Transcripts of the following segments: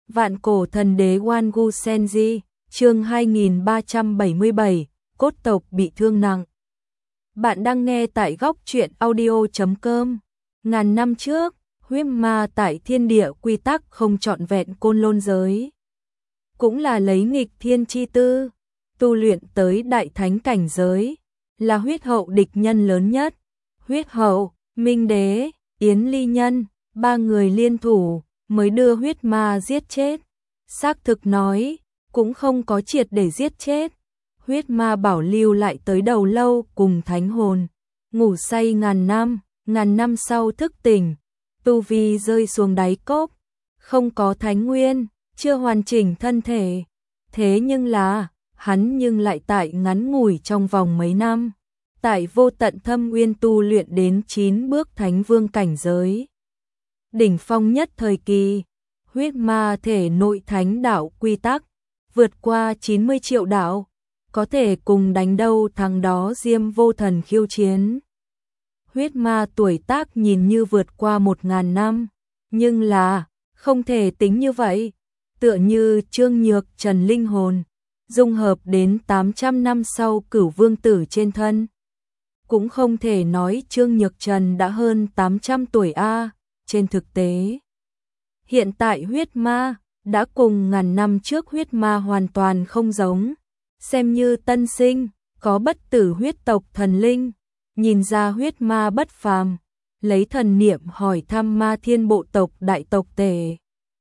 Vạn cổ thần đế Wangu Senji, chương 2377, cốt tộc bị thương nặng. Bạn đang nghe tại góc truyện audio.com. Ngàn năm trước, huyết ma tại thiên địa quy tắc không trọn vẹn côn lôn giới. Cũng là lấy nghịch thiên chi tư, tu luyện tới đại thánh cảnh giới, là huyết hậu địch nhân lớn nhất. Huyết hậu, Minh Đế, Yến Ly Nhân, ba người liên thủ mới đưa huyết ma giết chết. Xác thực nói, cũng không có triệt để giết chết. Huyết ma bảo lưu lại tới đầu lâu cùng thánh hồn, ngủ say ngàn năm sau thức tỉnh, tu vi rơi xuống đáy cốc, không có thánh nguyên, chưa hoàn chỉnh thân thể. Thế nhưng là, hắn nhưng lại tại ngắn ngủi trong vòng mấy năm, tại vô tận thâm uyên tu luyện đến 9 bước thánh vương cảnh giới. Đỉnh phong nhất thời kỳ, huyết ma thể nội thánh đạo quy tắc, vượt qua 90 triệu đạo, có thể cùng đánh đâu thằng đó Diêm Vô Thần khiêu chiến. Huyết ma tuổi tác nhìn như vượt qua 1000 năm, nhưng là, không thể tính như vậy, tựa như Trương Nhược Trần linh hồn, dung hợp đến 800 năm sau Cửu Vương Tử trên thân. Cũng không thể nói Trương Nhược Trần đã hơn 800 tuổi a. Trên thực tế, hiện tại huyết ma đã cùng ngàn năm trước huyết ma hoàn toàn không giống, xem như tân sinh, có bất tử huyết tộc thần linh. Nhìn ra huyết ma bất phàm, lấy thần niệm hỏi thăm Ma Thiên bộ tộc đại tộc Tề.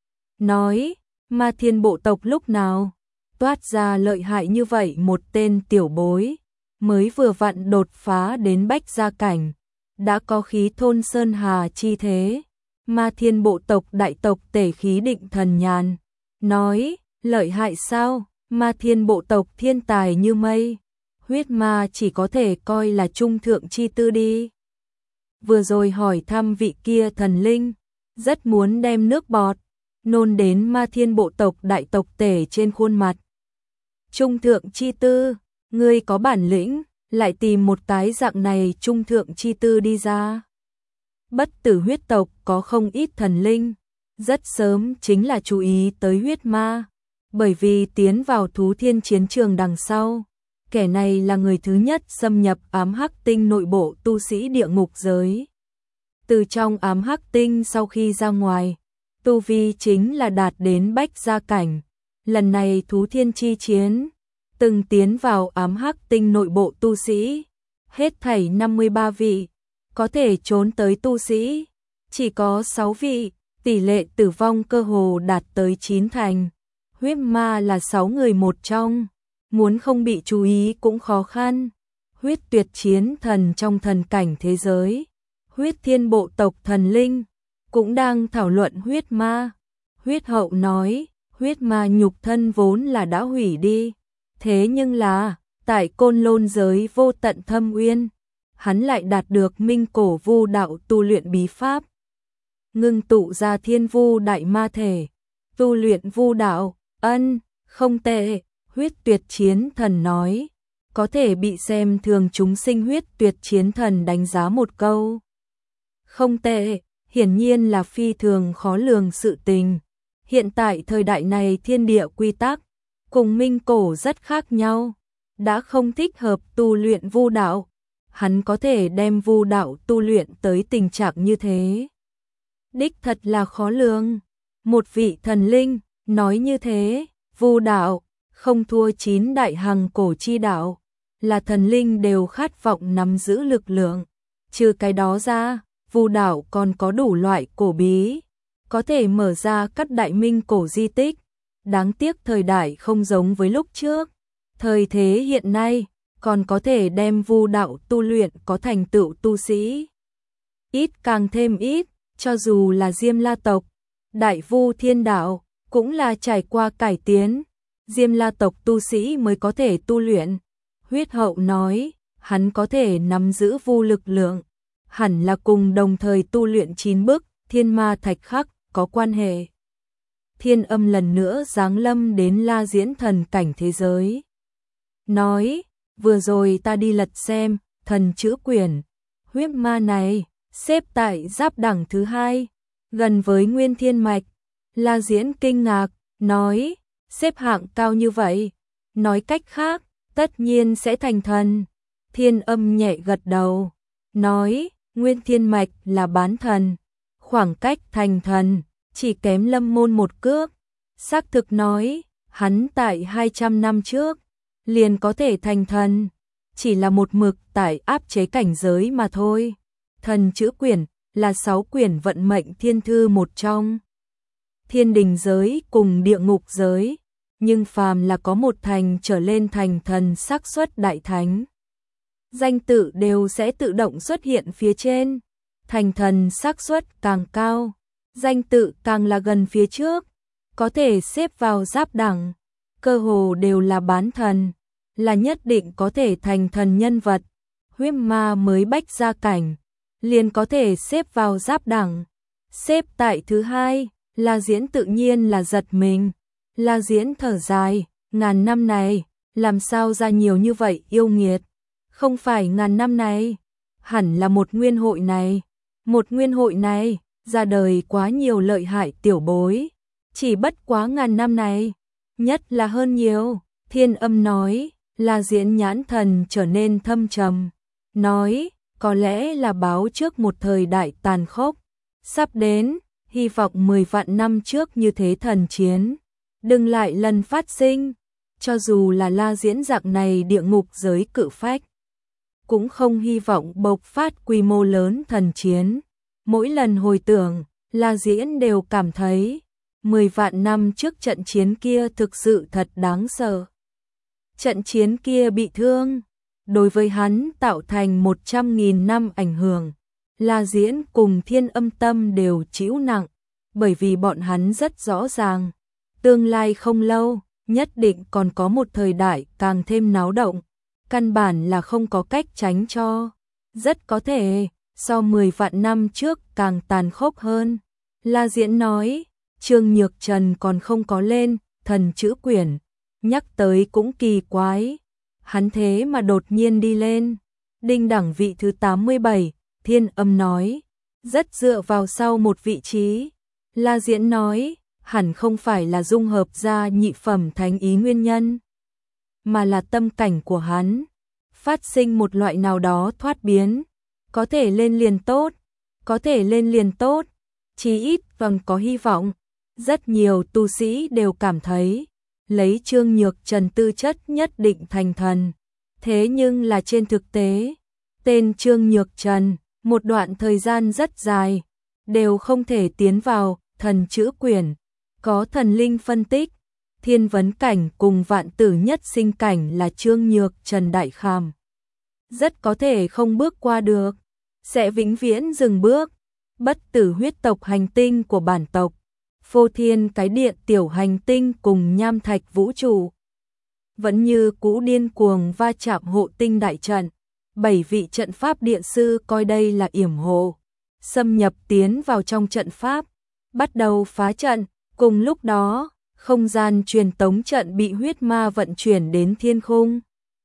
Nói, Ma Thiên bộ tộc lúc nào toát ra lợi hại như vậy một tên tiểu bối, mới vừa vặn đột phá đến bách gia cảnh, đã có khí thôn sơn hà chi thế. Ma Thiên bộ tộc đại tộc Tề khí định thần nhàn, nói, lợi hại sao? Ma Thiên bộ tộc thiên tài như mây, huyết ma chỉ có thể coi là trung thượng chi tư đi. Vừa rồi hỏi thăm vị kia thần linh, rất muốn đem nước bọt nôn đến Ma Thiên bộ tộc đại tộc Tề trên khuôn mặt. Trung thượng chi tư, ngươi có bản lĩnh, lại tìm một cái dạng này trung thượng chi tư đi ra. Bất tử huyết tộc có không ít thần linh, rất sớm chính là chú ý tới huyết ma, bởi vì tiến vào thú thiên chiến trường đằng sau, kẻ này là người thứ nhất xâm nhập ám hắc tinh nội bộ tu sĩ địa ngục giới. Từ trong ám hắc tinh sau khi ra ngoài, tu vi chính là đạt đến bách gia cảnh. Lần này thú thiên chi chiến, từng tiến vào ám hắc tinh nội bộ tu sĩ, hết thảy 53 vị, có thể trốn tới tu sĩ, chỉ có 6 vị, tỷ lệ tử vong cơ hồ đạt tới 9 thành. Huyết ma là 6 người một trong, muốn không bị chú ý cũng khó khăn. Huyết tuyệt chiến thần trong thần cảnh thế giới, huyết thiên bộ tộc thần linh, cũng đang thảo luận huyết ma. Huyết hậu nói, huyết ma nhục thân vốn là đã hủy đi, thế nhưng là, tại côn lôn giới vô tận thâm uyên, hắn lại đạt được minh cổ vu đạo tu luyện bí pháp. Ngưng tụ ra thiên vu đại ma thể, tu luyện vu đạo, không tệ. Huyết tuyệt chiến thần nói, có thể bị xem thường chúng sinh. Huyết tuyệt chiến thần đánh giá một câu, không tệ, hiển nhiên là phi thường khó lường sự tình. Hiện tại thời đại này thiên địa quy tắc cùng minh cổ rất khác nhau, đã không thích hợp tu luyện vu đạo. Hắn có thể đem vu đạo tu luyện tới tình trạng như thế, đích thật là khó lường. Một vị thần linh nói như thế, vu đạo không thua 9 đại hằng cổ chi đạo, là thần linh đều khát vọng nắm giữ lực lượng. Trừ cái đó ra, vu đạo còn có đủ loại cổ bí, có thể mở ra các đại minh cổ di tích. Đáng tiếc thời đại không giống với lúc trước, thời thế hiện nay còn có thể đem vu đạo tu luyện có thành tựu tu sĩ ít càng thêm ít. Cho dù là Diêm La tộc, Đại Vu Thiên đạo cũng là trải qua cải tiến, Diêm La tộc tu sĩ mới có thể tu luyện. Huyết hậu nói, hắn có thể nắm giữ vu lực lượng, hẳn là cùng đồng thời tu luyện 9 bức thiên ma thạch khắc có quan hệ. Thiên âm lần nữa giáng lâm đến La Diễn thần cảnh thế giới. Nói, vừa rồi ta đi lật xem, thần chữ quyển, huyết ma này xếp tại giáp đẳng thứ 2, gần với Nguyên Thiên Mạch. La Diễn kinh ngạc, nói, xếp hạng cao như vậy, nói cách khác, tất nhiên sẽ thành thần. Thiên Âm nhẹ gật đầu, nói, Nguyên Thiên Mạch là bán thần, khoảng cách thành thần, chỉ kém Lâm Môn một cước. Xác thực nói, hắn tại 200 năm trước, liền có thể thành thần, chỉ là một mực tại áp chế cảnh giới mà thôi. Thần chữ quyển là 6 quyển vận mệnh thiên thư một trong. Thiên đình giới cùng địa ngục giới, nhưng phàm là có một thành trở lên thành thần xác suất đại thánh. Danh tự đều sẽ tự động xuất hiện phía trên, thành thần xác suất càng cao, danh tự càng là gần phía trước, có thể xếp vào giáp đẳng, cơ hồ đều là bán thần, là nhất định có thể thành thần nhân vật. Huyết ma mới bách gia cảnh, liền có thể xếp vào giáp đẳng. Xếp tại thứ hai, La Diễn tự nhiên là giật mình. La Diễn thở dài, ngàn năm này, làm sao ra nhiều như vậy yêu nghiệt. Không phải ngàn năm này, hẳn là một nguyên hội này. Một nguyên hội này, ra đời quá nhiều lợi hại tiểu bối. Chỉ bất quá ngàn năm này, nhất là hơn nhiều. Thiên Âm nói, La Diễn nhãn thần trở nên thâm trầm. Nói, có lẽ là báo trước một thời đại tàn khốc. Sắp đến, hy vọng 10 vạn năm trước như thế thần chiến. Đừng lại lần phát sinh, cho dù là La Diễn dạng này địa ngục giới cự phách. Cũng không hy vọng bộc phát quy mô lớn thần chiến. Mỗi lần hồi tưởng, La Diễn đều cảm thấy 10 vạn năm trước trận chiến kia thực sự thật đáng sợ. Trận chiến kia bị thương, đối với hắn tạo thành 100.000 năm ảnh hưởng. La Diễn cùng Thiên Âm tâm đều chịu nặng, bởi vì bọn hắn rất rõ ràng, tương lai không lâu, nhất định còn có một thời đại càng thêm náo động, căn bản là không có cách tránh cho. Rất có thể, so 10 vạn năm trước càng tàn khốc hơn. La Diễn nói, Trương Nhược Trần còn không có lên, thần chữ quyển, nhắc tới cũng kỳ quái. Hắn thế mà đột nhiên đi lên, đinh đẳng vị thứ 87, Thiên Âm nói, rất dựa vào sau một vị trí. La Diễn nói, hẳn không phải là dung hợp ra nhị phẩm thánh ý nguyên nhân, mà là tâm cảnh của hắn phát sinh một loại nào đó thoát biến, có thể lên liền tốt, có thể lên liền tốt, chí ít còn có hy vọng. Rất nhiều tu sĩ đều cảm thấy, lấy Trương Nhược Trần tư chất nhất định thành thần, thế nhưng là trên thực tế, tên Trương Nhược Trần, một đoạn thời gian rất dài, đều không thể tiến vào thần chữ quyển. Có thần linh phân tích, thiên vấn cảnh cùng vạn tử nhất sinh cảnh là Trương Nhược Trần đại khảm. Rất có thể không bước qua được, sẽ vĩnh viễn dừng bước. Bất tử huyết tộc hành tinh của bản tộc, phô thiên cái điện tiểu hành tinh cùng nham thạch vũ trụ. Vẫn như cũ điên cuồng va chạm hộ tinh đại trận, 7 vị trận pháp địa sư coi đây là yểm hộ, xâm nhập tiến vào trong trận pháp, bắt đầu phá trận. Cùng lúc đó, không gian truyền tống trận bị huyết ma vận chuyển đến thiên khung.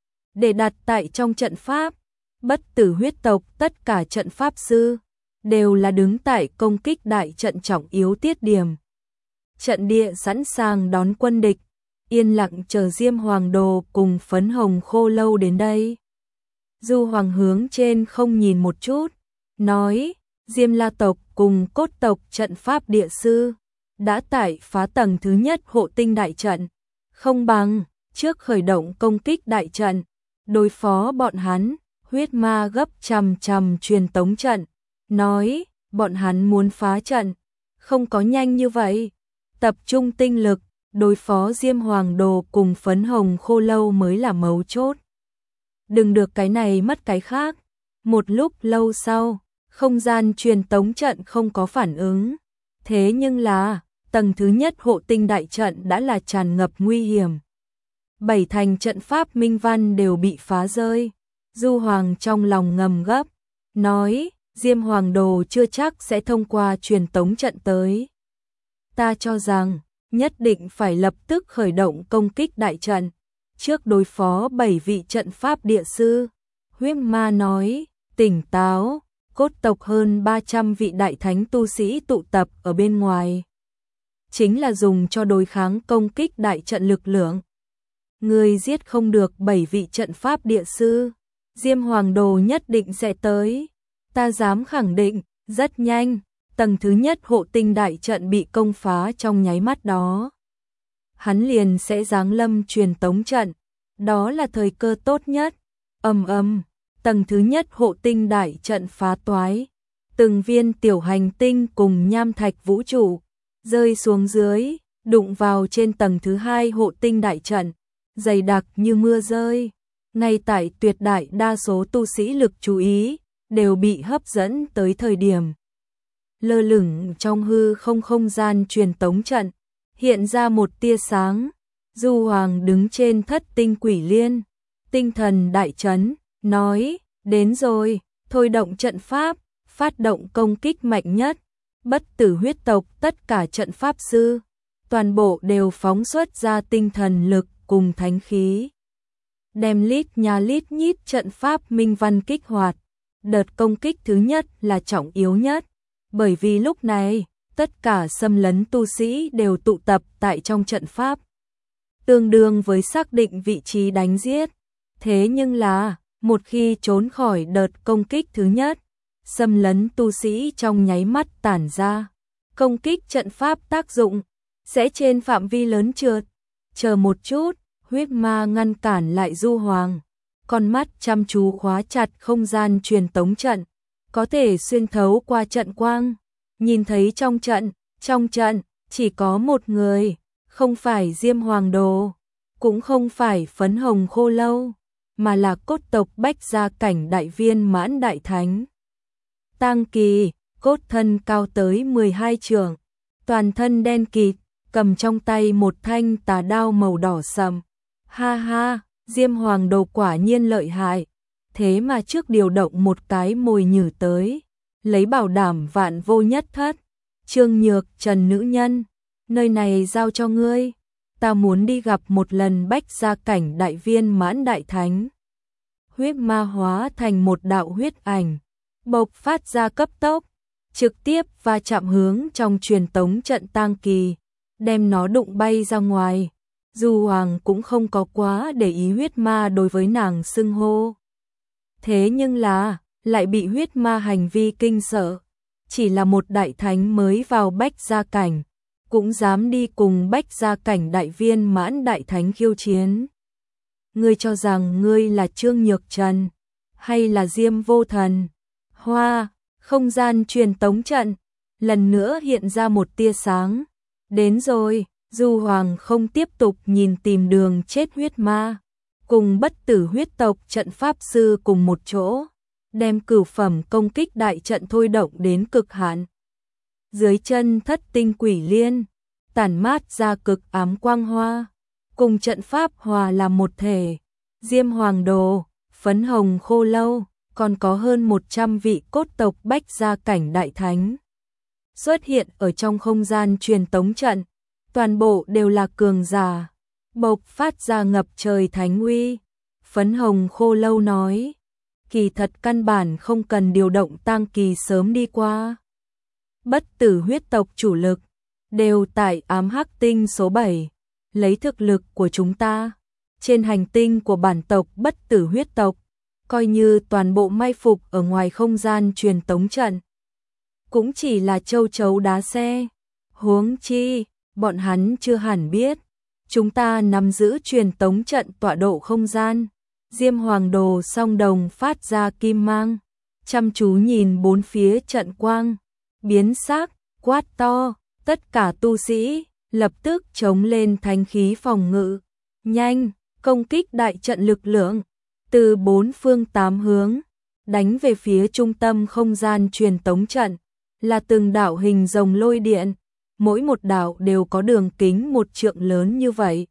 Để đặt tại trong trận pháp, bất tử huyết tộc tất cả trận pháp sư, đều là đứng tại công kích đại trận trọng yếu tiết điểm. Trận địa sẵn sàng đón quân địch, yên lặng chờ Diêm Hoàng Đồ cùng Phấn Hồng Khô Lâu đến đây. Du Hoàng hướng trên không nhìn một chút, nói, Diêm La tộc cùng Cốt tộc trận pháp địa sư đã tải phá tầng thứ nhất hộ tinh đại trận, không bằng trước khởi động công kích đại trận, đối phó bọn hắn. Huyết ma gấp chằm truyền tống trận, nói, bọn hắn muốn phá trận, không có nhanh như vậy, tập trung tinh lực, đối phó Diêm Hoàng Đồ cùng Phấn Hồng Khô Lâu mới là mấu chốt. Đừng được cái này mất cái khác. Một lúc lâu sau, không gian truyền tống trận không có phản ứng. Thế nhưng là, tầng thứ nhất hộ tinh đại trận đã là tràn ngập nguy hiểm. 7 thành trận pháp minh văn đều bị phá rơi. Du Hoàng trong lòng ngầm gấp, nói, Diêm Hoàng Đồ chưa chắc sẽ thông qua truyền tống trận tới. Ta cho rằng, nhất định phải lập tức khởi động công kích đại trận, trước đối phó 7 vị trận pháp địa sư. Huyết ma nói, tỉnh táo, Cốt tộc hơn 300 vị đại thánh tu sĩ tụ tập ở bên ngoài chính là dùng cho đối kháng công kích đại trận lực lượng. Ngươi giết không được 7 vị trận pháp địa sư, Diêm Hoàng Đồ nhất định sẽ tới. Ta dám khẳng định, rất nhanh, tầng thứ nhất hộ tinh đại trận bị công phá trong nháy mắt đó. Hắn liền sẽ giáng lâm truyền tống trận, đó là thời cơ tốt nhất. Ầm ầm, tầng thứ nhất hộ tinh đại trận phá toái, từng viên tiểu hành tinh cùng nham thạch vũ trụ rơi xuống dưới, đụng vào trên tầng thứ hai hộ tinh đại trận, dày đặc như mưa rơi. Ngay tại tuyệt đại đa số tu sĩ lực chú ý đều bị hấp dẫn tới thời điểm lơ lửng trong hư không không gian truyền tống trận, hiện ra một tia sáng. Du Hoàng đứng trên Thất Tinh Quỷ Liên, tinh thần đại chấn, nói, đến rồi, thôi động trận pháp, phát động công kích mạnh nhất. Bất tử huyết tộc tất cả trận pháp sư, toàn bộ đều phóng xuất ra tinh thần lực cùng thánh khí. Đem lít nhà lít nhít trận pháp minh văn kích hoạt. Đợt công kích thứ nhất là trọng yếu nhất, bởi vì lúc này, tất cả xâm lấn tu sĩ đều tụ tập tại trong trận pháp, tương đương với xác định vị trí đánh giết. Thế nhưng là, một khi trốn khỏi đợt công kích thứ nhất, xâm lấn tu sĩ trong nháy mắt tản ra, công kích trận pháp tác dụng sẽ trên phạm vi lớn trượt. Chờ một chút, huyết ma ngăn cản lại Du Hoàng, con mắt chăm chú khóa chặt không gian truyền tống trận, có thể xuyên thấu qua trận quang, nhìn thấy trong trận chỉ có một người, không phải Diêm Hoàng Đồ, cũng không phải Phấn Hồng Khô Lâu, mà là cốt tộc Bách Gia Cảnh Đại Viên Mãn Đại Thánh. Tang Kỳ, cốt thân cao tới 12 trượng, toàn thân đen kịt, cầm trong tay một thanh tà đao màu đỏ sậm. Ha ha, Diêm Hoàng Đồ quả nhiên lợi hại, thế mà trước điều động một cái mồi nhử tới, lấy bảo đảm vạn vô nhất thất. Trương Nhược Trần nữ nhân, nơi này giao cho ngươi, ta muốn đi gặp một lần Bách Gia Cảnh Đại Viên Mãn Đại Thánh. Huyết ma hóa thành một đạo huyết ảnh, bộc phát ra cấp tốc, trực tiếp va chạm hướng trong truyền tống trận Tang Kỳ, đem nó đụng bay ra ngoài. Du Hoàng cũng không có quá để ý huyết ma đối với nàng xưng hô. Thế nhưng là, lại bị huyết ma hành vi kinh sợ. Chỉ là một đại thánh mới vào Bách Gia Cảnh, cũng dám đi cùng Bách Gia Cảnh Đại Viên Mãn Đại Thánh khiêu chiến. Ngươi cho rằng ngươi là Trương Nhược Trần, hay là Diêm Vô Thần? Hoa, không gian truyền tống trận, lần nữa hiện ra một tia sáng. Đến rồi. Du Hoàng không tiếp tục nhìn tìm đường chết huyết ma, cùng bất tử huyết tộc trận pháp sư cùng một chỗ, đem cửu phẩm công kích đại trận thôi động đến cực hạn. Dưới chân Thất Tinh Quỷ Liên, tản mát ra cực ám quang hoa, cùng trận pháp hòa làm một thể. Diêm Hoàng Đồ, Phấn Hồng Khô Lâu, còn có hơn 100 vị cốt tộc Bách Gia Cảnh Đại Thánh xuất hiện ở trong không gian truyền tống trận. Toàn bộ đều là cường giả, bộc phát ra ngập trời thánh uy. Phấn Hồng Khô Lâu nói, kỳ thật căn bản không cần điều động Tang Kỳ sớm đi qua. Bất tử huyết tộc chủ lực, đều tại ám hắc tinh số 7, lấy thực lực của chúng ta. Trên hành tinh của bản tộc bất tử huyết tộc, coi như toàn bộ mai phục ở ngoài không gian truyền tống trận, cũng chỉ là châu chấu đá xe. Huống chi, bọn hắn chưa hẳn biết, chúng ta nắm giữ truyền tống trận tọa độ không gian. Diêm Hoàng Đồ song đồng phát ra kim mang, chăm chú nhìn bốn phía trận quang, biến sắc, quát to, tất cả tu sĩ, lập tức chống lên thánh khí phòng ngự. Nhanh, công kích đại trận lực lượng, từ bốn phương tám hướng, đánh về phía trung tâm không gian truyền tống trận, là từng đạo hình rồng lôi điện. Mỗi một đạo đều có đường kính 1 trượng lớn như vậy.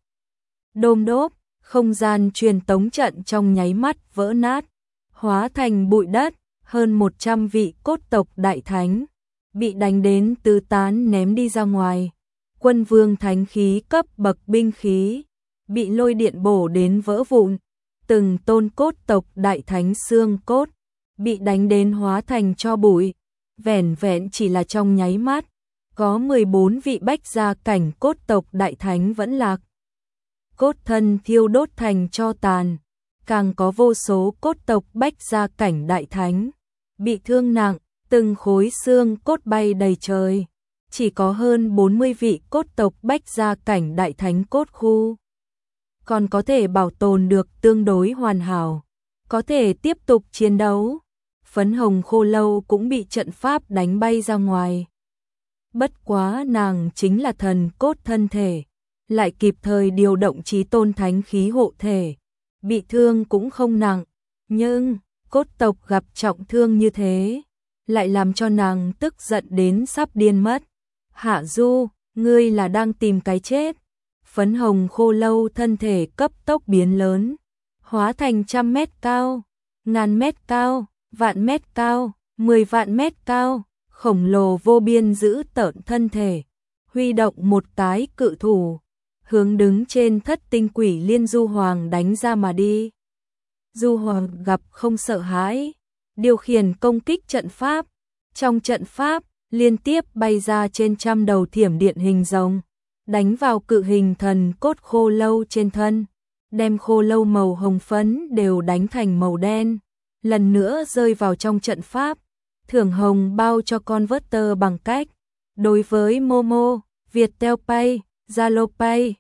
Đôm đốp, không gian truyền tống trận trong nháy mắt vỡ nát, hóa thành bụi đất. Hơn 100 vị cốt tộc đại thánh bị đánh đến tứ tán ném đi ra ngoài. Quân vương thánh khí cấp bậc binh khí bị lôi điện bổ đến vỡ vụn. Từng tôn cốt tộc đại thánh xương cốt bị đánh đến hóa thành tro bụi. Vẻn vẹn chỉ là trong nháy mắt, có 14 vị bách gia cảnh cốt tộc đại thánh vẫn lạc. Cốt thân thiêu đốt thành tro tàn, càng có vô số cốt tộc bách gia cảnh đại thánh bị thương nặng, từng khối xương cốt bay đầy trời. Chỉ có hơn 40 vị cốt tộc bách gia cảnh đại thánh cốt khu còn có thể bảo tồn được tương đối hoàn hảo, có thể tiếp tục chiến đấu. Phấn hồng khô lâu cũng bị trận pháp đánh bay ra ngoài. Bất quá nàng chính là thần cốt thân thể, lại kịp thời điều động chí tôn thánh khí hộ thể, bị thương cũng không nặng, nhưng cốt tộc gặp trọng thương như thế, lại làm cho nàng tức giận đến sắp điên mất. Hạ Du, ngươi là đang tìm cái chết. Phấn hồng khô lâu thân thể cấp tốc biến lớn, hóa thành 100 mét cao, 1000 mét cao, vạn mét cao, 10 vạn mét cao, khổng lồ vô biên giữ tợn thân thể, huy động một cái cự thủ, hướng đứng trên thất tinh quỷ liên Du Hoàng đánh ra mà đi. Du Hoàng gặp không sợ hãi, điều khiển công kích trận pháp, trong trận pháp liên tiếp bay ra trên 100 đầu thiểm điện hình rồng, đánh vào cự hình thần cốt khô lâu trên thân, đem khô lâu màu hồng phấn đều đánh thành màu đen, lần nữa rơi vào trong trận pháp. Thưởng hồng bao cho converter bằng cách đối với Momo, Viettel Pay, Zalo Pay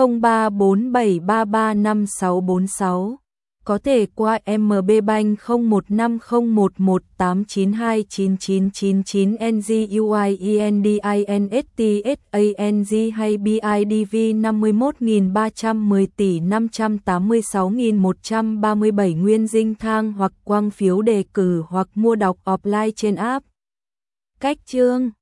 0347335646, có thể qua MB Bank 015011892999NGUIENDINSTSANG hay BIDV 51310 tỷ 586.137 nguyên dinh thang hoặc quang phiếu đề cử hoặc mua đọc offline trên app. Cách chương